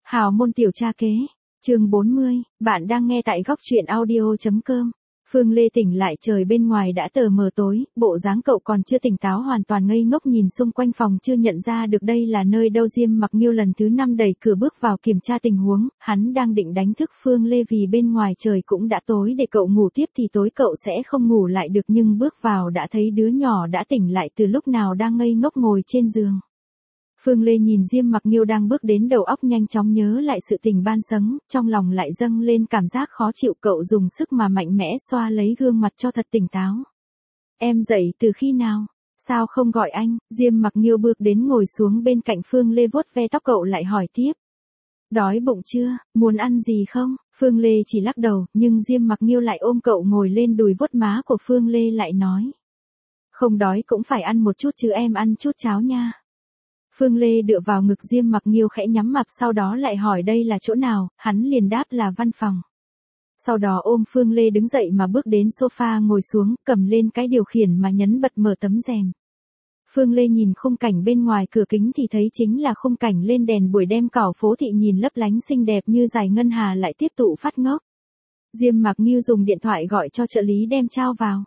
Hào môn tiểu cha kế, chương 40, bạn đang nghe tại góc truyện audio.com. Phương Lê tỉnh lại trời bên ngoài đã tờ mờ tối, bộ dáng cậu còn chưa tỉnh táo hoàn toàn ngây ngốc nhìn xung quanh phòng chưa nhận ra được đây là nơi đâu. Diêm Mặc Nghiêu lần thứ 5 đẩy cửa bước vào kiểm tra tình huống, hắn đang định đánh thức Phương Lê vì bên ngoài trời cũng đã tối để cậu ngủ tiếp thì tối cậu sẽ không ngủ lại được, nhưng bước vào đã thấy đứa nhỏ đã tỉnh lại từ lúc nào đang ngây ngốc ngồi trên giường. Phương Lê nhìn Diêm Mặc Nghiêu đang bước đến, đầu óc nhanh chóng nhớ lại sự tình ban sáng, trong lòng lại dâng lên cảm giác khó chịu. Cậu dùng sức mà mạnh mẽ xoa lấy gương mặt cho thật tỉnh táo. Em dậy từ khi nào? Sao không gọi anh? Diêm Mặc Nghiêu bước đến ngồi xuống bên cạnh Phương Lê vuốt ve tóc cậu lại hỏi tiếp. Đói bụng chưa? Muốn ăn gì không? Phương Lê chỉ lắc đầu, nhưng Diêm Mặc Nghiêu lại ôm cậu ngồi lên đùi vuốt má của Phương Lê lại nói. Không đói cũng phải ăn một chút chứ, em ăn chút cháo nha. Phương Lê dựa vào ngực Diêm Mặc Nghiêu khẽ nhắm mắt, sau đó lại hỏi đây là chỗ nào, hắn liền đáp là văn phòng. Sau đó ôm Phương Lê đứng dậy mà bước đến sofa ngồi xuống, cầm lên cái điều khiển mà nhấn bật mở tấm rèm. Phương Lê nhìn khung cảnh bên ngoài cửa kính thì thấy chính là khung cảnh lên đèn buổi đêm, cỏ phố thị nhìn lấp lánh xinh đẹp như dải ngân hà lại tiếp tục phát ngốc. Diêm Mặc Nghiêu dùng điện thoại gọi cho trợ lý đem chao vào.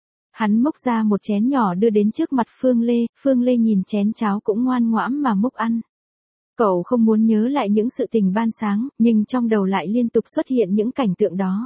Hắn múc ra một chén nhỏ đưa đến trước mặt Phương Lê nhìn chén cháo cũng ngoan ngoãn mà múc ăn. Cậu không muốn nhớ lại những sự tình ban sáng, nhưng trong đầu lại liên tục xuất hiện những cảnh tượng đó.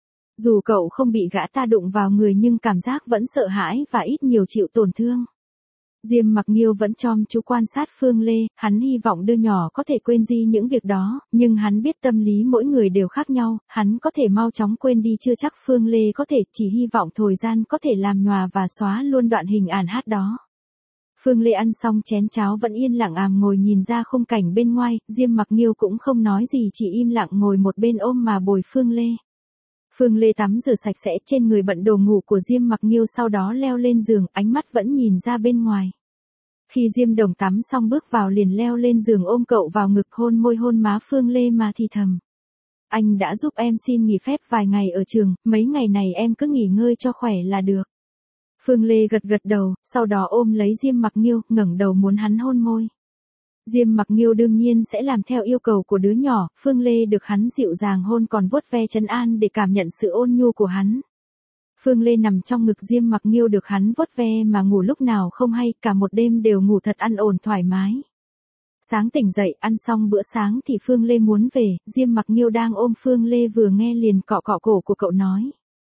Dù cậu không bị gã ta đụng vào người nhưng cảm giác vẫn sợ hãi và ít nhiều chịu tổn thương. Diêm Mặc Nghiêu vẫn chăm chú quan sát Phương Lê, hắn hy vọng đứa nhỏ có thể quên đi những việc đó, nhưng hắn biết tâm lý mỗi người đều khác nhau, hắn có thể mau chóng quên đi chưa chắc Phương Lê có thể, chỉ hy vọng thời gian có thể làm nhòa và xóa luôn đoạn hình ảnh hát đó. Phương Lê ăn xong chén cháo vẫn yên lặng ngồi nhìn ra khung cảnh bên ngoài, Diêm Mặc Nghiêu cũng không nói gì, chỉ im lặng ngồi một bên ôm mà bồi Phương Lê. Phương Lê tắm rửa sạch sẽ, trên người bận đồ ngủ của Diêm Mặc Nghiêu, sau đó leo lên giường, ánh mắt vẫn nhìn ra bên ngoài. Khi Diêm Đồng tắm xong bước vào liền leo lên giường ôm cậu vào ngực, hôn môi hôn má Phương Lê mà thì thầm. Anh đã giúp em xin nghỉ phép vài ngày ở trường, mấy ngày này em cứ nghỉ ngơi cho khỏe là được. Phương Lê gật gật đầu, sau đó ôm lấy Diêm Mặc Nghiêu, ngẩng đầu muốn hắn hôn môi. Diêm Mặc Nghiêu đương nhiên sẽ làm theo yêu cầu của đứa nhỏ, Phương Lê được hắn dịu dàng hôn còn vuốt ve trấn an để cảm nhận sự ôn nhu của hắn. Phương Lê nằm trong ngực Diêm Mặc Nghiêu được hắn vuốt ve mà ngủ lúc nào không hay, cả một đêm đều ngủ thật an ổn thoải mái. Sáng tỉnh dậy, ăn xong bữa sáng thì Phương Lê muốn về, Diêm Mặc Nghiêu đang ôm Phương Lê vừa nghe liền cọ cọ cổ của cậu nói.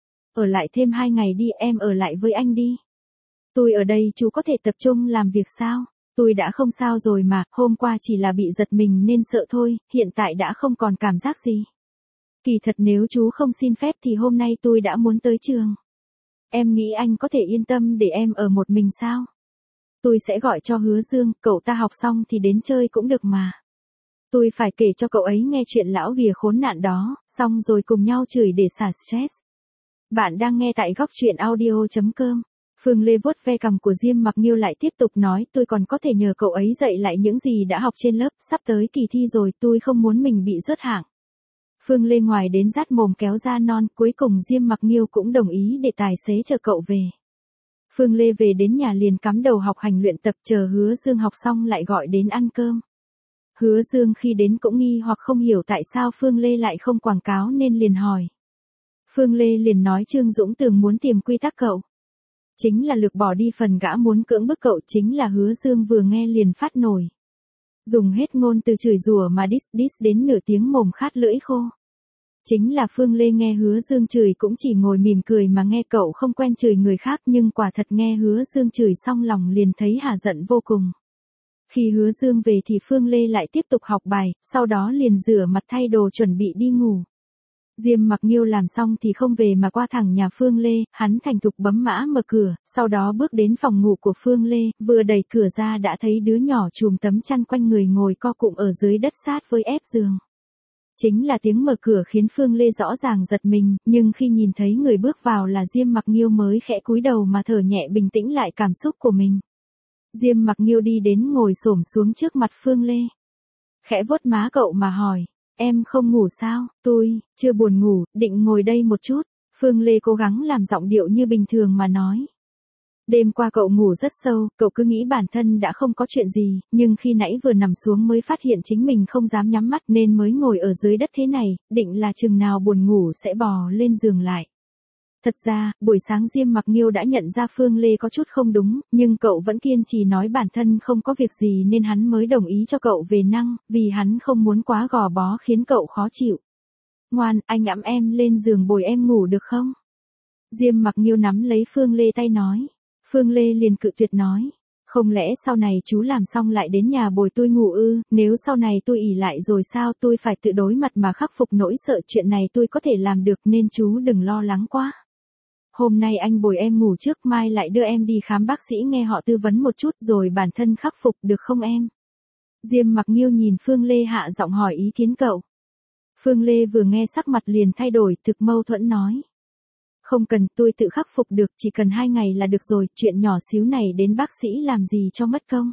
Ở lại thêm 2 ngày đi, em ở lại với anh đi. Tôi ở đây chú có thể tập trung làm việc sao? Tôi đã không sao rồi mà, hôm qua chỉ là bị giật mình nên sợ thôi, hiện tại đã không còn cảm giác gì. Kỳ thật nếu chú không xin phép thì hôm nay tôi đã muốn tới trường. Em nghĩ anh có thể yên tâm để em ở một mình sao? Tôi sẽ gọi cho Hứa Dương, cậu ta học xong thì đến chơi cũng được mà. Tôi phải kể cho cậu ấy nghe chuyện lão ghìa khốn nạn đó, xong rồi cùng nhau chửi để xả stress. Bạn đang nghe tại góc truyện audio.com. Phương Lê vuốt ve cằm của Diêm Mặc Nghiêu lại tiếp tục nói, tôi còn có thể nhờ cậu ấy dạy lại những gì đã học trên lớp, sắp tới kỳ thi rồi, tôi không muốn mình bị rớt hạng. Phương Lê ngoài đến rát mồm kéo ra non, cuối cùng Diêm Mặc Nghiêu cũng đồng ý để tài xế chở cậu về. Phương Lê về đến nhà liền cắm đầu học hành luyện tập, chờ Hứa Dương học xong lại gọi đến ăn cơm. Hứa Dương khi đến cũng nghi hoặc không hiểu tại sao Phương Lê lại không quảng cáo nên liền hỏi. Phương Lê liền nói Trương Dũng Tường muốn tìm quy tắc cậu. Chính là lược bỏ đi phần gã muốn cưỡng bức cậu, chính là Hứa Dương vừa nghe liền phát nổi. Dùng hết ngôn từ chửi rủa mà diss đến nửa tiếng mồm khát lưỡi khô. Chính là Phương Lê nghe Hứa Dương chửi cũng chỉ ngồi mỉm cười mà nghe, cậu không quen chửi người khác nhưng quả thật nghe Hứa Dương chửi xong lòng liền thấy hả giận vô cùng. Khi Hứa Dương về thì Phương Lê lại tiếp tục học bài, sau đó liền rửa mặt thay đồ chuẩn bị đi ngủ. Diêm Mặc Nghiêu làm xong thì không về mà qua thẳng nhà Phương Lê, hắn thành thục bấm mã mở cửa, sau đó bước đến phòng ngủ của Phương Lê, vừa đẩy cửa ra đã thấy đứa nhỏ trùm tấm chăn quanh người ngồi co cụm ở dưới đất sát với ép giường. Chính là tiếng mở cửa khiến Phương Lê rõ ràng giật mình, nhưng khi nhìn thấy người bước vào là Diêm Mặc Nghiêu mới khẽ cúi đầu mà thở nhẹ bình tĩnh lại cảm xúc của mình. Diêm Mặc Nghiêu đi đến ngồi xổm xuống trước mặt Phương Lê. Khẽ vuốt má cậu mà hỏi. Em không ngủ sao? Tôi chưa buồn ngủ, định ngồi đây một chút. Phương Lê cố gắng làm giọng điệu như bình thường mà nói. Đêm qua cậu ngủ rất sâu, cậu cứ nghĩ bản thân đã không có chuyện gì, nhưng khi nãy vừa nằm xuống mới phát hiện chính mình không dám nhắm mắt nên mới ngồi ở dưới đất thế này, định là chừng nào buồn ngủ sẽ bò lên giường lại. Thật ra, buổi sáng Diêm Mặc Nghiêu đã nhận ra Phương Lê có chút không đúng, nhưng cậu vẫn kiên trì nói bản thân không có việc gì nên hắn mới đồng ý cho cậu về năng, vì hắn không muốn quá gò bó khiến cậu khó chịu. Ngoan, anh ẵm em lên giường bồi em ngủ được không? Diêm Mặc Nghiêu nắm lấy Phương Lê tay nói. Phương Lê liền cự tuyệt nói. Không lẽ sau này chú làm xong lại đến nhà bồi tôi ngủ ư, nếu sau này tôi ỉ lại rồi sao tôi phải tự đối mặt mà khắc phục nỗi sợ, chuyện này tôi có thể làm được nên chú đừng lo lắng quá. Hôm nay anh bồi em ngủ trước, mai lại đưa em đi khám bác sĩ nghe họ tư vấn một chút rồi bản thân khắc phục được không em? Diêm Mặc Nghiêu nhìn Phương Lê hạ giọng hỏi ý kiến cậu. Phương Lê vừa nghe sắc mặt liền thay đổi, thực mâu thuẫn nói. Không cần, tôi tự khắc phục được, chỉ cần 2 ngày là được rồi, chuyện nhỏ xíu này đến bác sĩ làm gì cho mất công.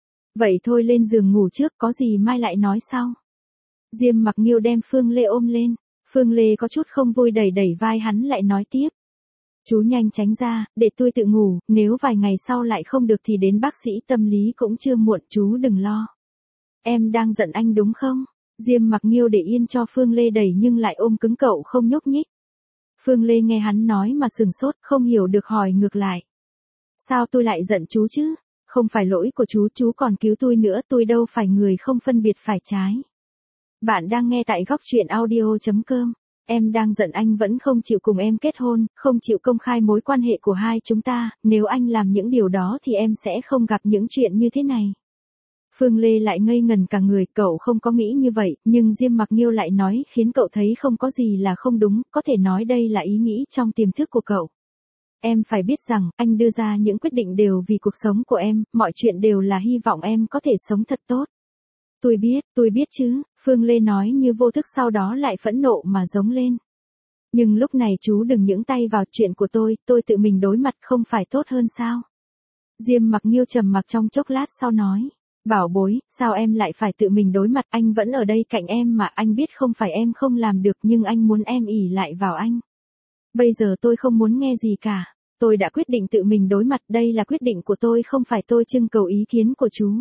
Vậy thôi lên giường ngủ trước, có gì mai lại nói sau. Diêm Mặc Nghiêu đem Phương Lê ôm lên, Phương Lê có chút không vui đẩy đẩy vai hắn lại nói tiếp. Chú nhanh tránh ra, để tôi tự ngủ, nếu vài ngày sau lại không được thì đến bác sĩ tâm lý cũng chưa muộn, chú đừng lo. Em đang giận anh đúng không? Diêm Mặc Nghiêu để yên cho Phương Lê đẩy nhưng lại ôm cứng cậu không nhúc nhích. Phương Lê nghe hắn nói mà sừng sốt, không hiểu được hỏi ngược lại. Sao tôi lại giận chú chứ? Không phải lỗi của chú còn cứu tôi nữa, tôi đâu phải người không phân biệt phải trái. Bạn đang nghe tại góc truyện audio.com. Em đang giận anh vẫn không chịu cùng em kết hôn, không chịu công khai mối quan hệ của hai chúng ta, nếu anh làm những điều đó thì em sẽ không gặp những chuyện như thế này. Phương Lê lại ngây ngần cả người, cậu không có nghĩ như vậy, nhưng Diêm Mặc Nghiêu lại nói khiến cậu thấy không có gì là không đúng, có thể nói đây là ý nghĩ trong tiềm thức của cậu. Em phải biết rằng, anh đưa ra những quyết định đều vì cuộc sống của em, mọi chuyện đều là hy vọng em có thể sống thật tốt. Tôi biết chứ, Phương Lê nói như vô thức sau đó lại phẫn nộ mà giống lên. Nhưng lúc này chú đừng nhúng tay vào chuyện của tôi tự mình đối mặt không phải tốt hơn sao? Diêm Mặc Nghiêu trầm mặc trong chốc lát sau nói. Bảo bối, sao em lại phải tự mình đối mặt, anh vẫn ở đây cạnh em mà, anh biết không phải em không làm được nhưng anh muốn em ỷ lại vào anh. Bây giờ tôi không muốn nghe gì cả, tôi đã quyết định tự mình đối mặt, đây là quyết định của tôi không phải tôi trưng cầu ý kiến của chú.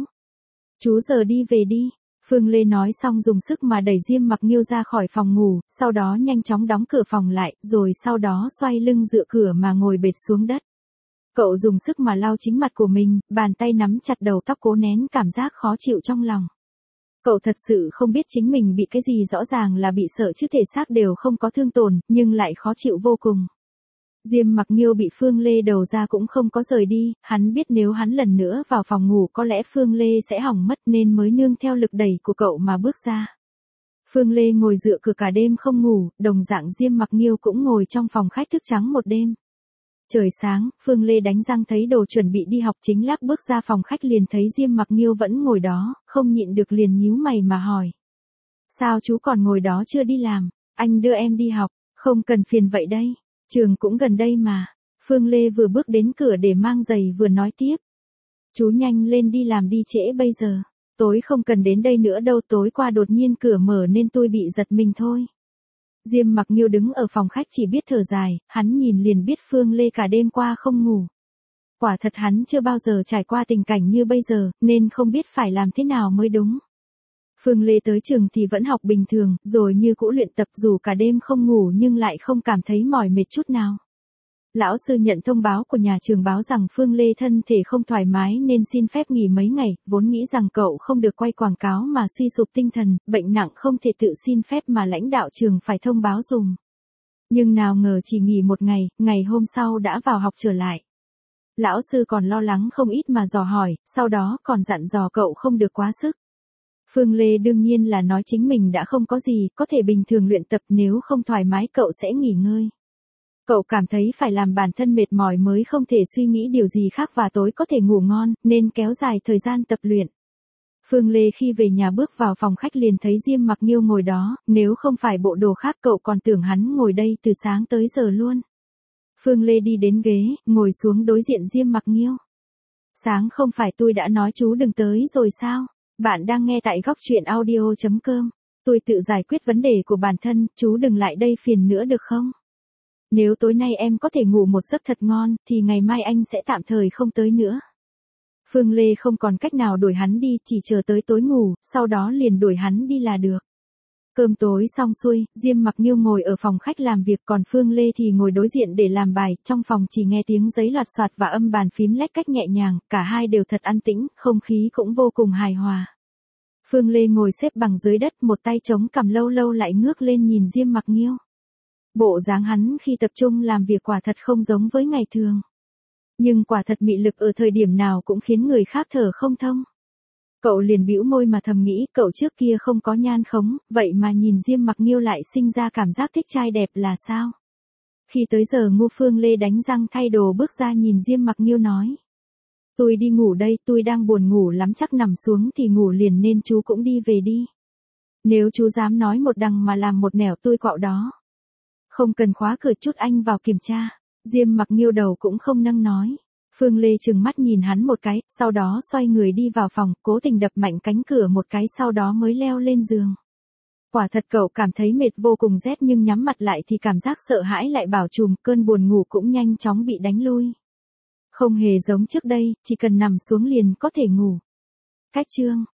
Chú giờ đi về đi. Phương Lê nói xong dùng sức mà đẩy Diêm Mặc Nghiêu ra khỏi phòng ngủ, sau đó nhanh chóng đóng cửa phòng lại, rồi sau đó xoay lưng dựa cửa mà ngồi bệt xuống đất. Cậu dùng sức mà lau chính mặt của mình, bàn tay nắm chặt đầu tóc cố nén cảm giác khó chịu trong lòng. Cậu thật sự không biết chính mình bị cái gì, rõ ràng là bị sợ chứ thể xác đều không có thương tổn, nhưng lại khó chịu vô cùng. Diêm Mặc Nghiêu bị Phương Lê đầu ra cũng không có rời đi, hắn biết nếu hắn lần nữa vào phòng ngủ có lẽ Phương Lê sẽ hỏng mất nên mới nương theo lực đẩy của cậu mà bước ra. Phương Lê ngồi dựa cửa cả đêm không ngủ, đồng dạng Diêm Mặc Nghiêu cũng ngồi trong phòng khách thức trắng một đêm. Trời sáng, Phương Lê đánh răng thấy đồ chuẩn bị đi học chính lác bước ra phòng khách liền thấy Diêm Mặc Nghiêu vẫn ngồi đó, không nhịn được liền nhíu mày mà hỏi. Sao chú còn ngồi đó chưa đi làm, anh đưa em đi học, không cần phiền vậy đây, trường cũng gần đây mà. Phương Lê vừa bước đến cửa để mang giày vừa nói tiếp. Chú nhanh lên đi làm đi trễ bây giờ, tối không cần đến đây nữa đâu, tối qua đột nhiên cửa mở nên tôi bị giật mình thôi. Diêm Mặc Nghiêu đứng ở phòng khách chỉ biết thở dài, hắn nhìn liền biết Phương Lê cả đêm qua không ngủ. Quả thật hắn chưa bao giờ trải qua tình cảnh như bây giờ, nên không biết phải làm thế nào mới đúng. Phương Lê tới trường thì vẫn học bình thường, rồi như cũ luyện tập dù cả đêm không ngủ nhưng lại không cảm thấy mỏi mệt chút nào. Lão sư nhận thông báo của nhà trường báo rằng Phương Lê thân thể không thoải mái nên xin phép nghỉ mấy ngày, vốn nghĩ rằng cậu không được quay quảng cáo mà suy sụp tinh thần, bệnh nặng không thể tự xin phép mà lãnh đạo trường phải thông báo dùm. Nhưng nào ngờ chỉ nghỉ một ngày, ngày hôm sau đã vào học trở lại. Lão sư còn lo lắng không ít mà dò hỏi, sau đó còn dặn dò cậu không được quá sức. Phương Lê đương nhiên là nói chính mình đã không có gì, có thể bình thường luyện tập, nếu không thoải mái cậu sẽ nghỉ ngơi. Cậu cảm thấy phải làm bản thân mệt mỏi mới không thể suy nghĩ điều gì khác và tối có thể ngủ ngon, nên kéo dài thời gian tập luyện. Phương Lê khi về nhà bước vào phòng khách liền thấy Diêm Mặc Nghiêu ngồi đó, nếu không phải bộ đồ khác cậu còn tưởng hắn ngồi đây từ sáng tới giờ luôn. Phương Lê đi đến ghế, ngồi xuống đối diện Diêm Mặc Nghiêu. Sáng không phải tôi đã nói chú đừng tới rồi sao? Bạn đang nghe tại góc truyện audio.com. Tôi tự giải quyết vấn đề của bản thân, chú đừng lại đây phiền nữa được không? Nếu tối nay em có thể ngủ một giấc thật ngon, thì ngày mai anh sẽ tạm thời không tới nữa. Phương Lê không còn cách nào đuổi hắn đi, chỉ chờ tới tối ngủ, sau đó liền đuổi hắn đi là được. Cơm tối xong xuôi, Diêm Mặc Nghiêu ngồi ở phòng khách làm việc, còn Phương Lê thì ngồi đối diện để làm bài, trong phòng chỉ nghe tiếng giấy loạt soạt và âm bàn phím lách cách nhẹ nhàng, cả hai đều thật an tĩnh, không khí cũng vô cùng hài hòa. Phương Lê ngồi xếp bằng dưới đất, một tay chống cằm, lâu lâu lại ngước lên nhìn Diêm Mặc Nghiêu. Bộ dáng hắn khi tập trung làm việc quả thật không giống với ngày thường. Nhưng quả thật mị lực ở thời điểm nào cũng khiến người khác thở không thông. Cậu liền bĩu môi mà thầm nghĩ, cậu trước kia không có nhan khống, vậy mà nhìn Diêm Mặc Nghiêu lại sinh ra cảm giác thích trai đẹp là sao? Khi tới giờ Ngô, Phương Lê đánh răng thay đồ bước ra nhìn Diêm Mặc Nghiêu nói. Tôi đi ngủ đây, tôi đang buồn ngủ lắm, chắc nằm xuống thì ngủ liền nên chú cũng đi về đi. Nếu chú dám nói một đằng mà làm một nẻo tôi quạo đó. Không cần khóa cửa, chút anh vào kiểm tra. Diêm Mặc Nghiêu đầu cũng không nâng nói. Phương Lê trừng mắt nhìn hắn một cái, sau đó xoay người đi vào phòng, cố tình đập mạnh cánh cửa một cái, sau đó mới leo lên giường. Quả thật cậu cảm thấy mệt vô cùng rét, nhưng nhắm mặt lại thì cảm giác sợ hãi lại bao trùm, cơn buồn ngủ cũng nhanh chóng bị đánh lui. Không hề giống trước đây, chỉ cần nằm xuống liền có thể ngủ. Cách chương